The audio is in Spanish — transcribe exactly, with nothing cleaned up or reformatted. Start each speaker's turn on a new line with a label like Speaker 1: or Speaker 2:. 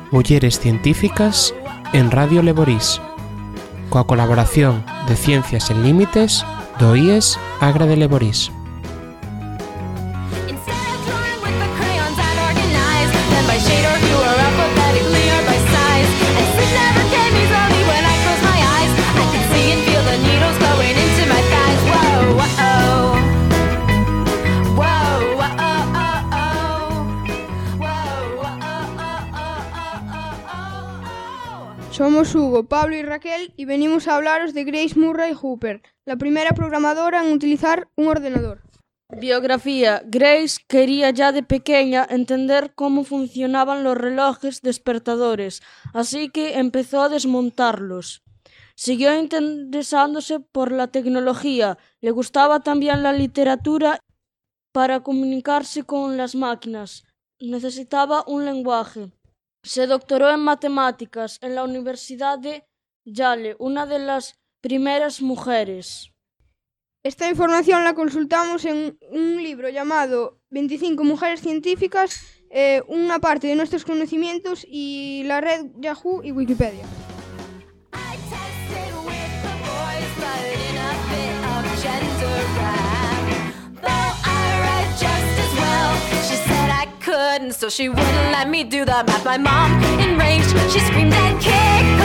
Speaker 1: Mulleres Científicas en Radio Leborís, coa colaboración de Ciencias Sen Límites do I E S Agra de Leborís.
Speaker 2: Somos Hugo, Pablo y Raquel y venimos a hablaros de Grace Murray Hooper, la primera programadora en utilizar un ordenador.
Speaker 3: Biografía. Grace quería ya de pequeña entender cómo funcionaban los relojes despertadores, así que empezó a desmontarlos. Siguió interesándose por la tecnología, le gustaba también la literatura. Para comunicarse con las máquinas necesitaba un lenguaje. Se doctoró en matemáticas en la Universidad de Yale, una de las primeras mujeres.
Speaker 2: Esta información la consultamos en un libro llamado veinticinco mujeres científicas, eh, una parte de nuestros conocimientos y la red Yahoo y Wikipedia.
Speaker 4: So she wouldn't let me do the math. My mom, enraged, she screamed and kicked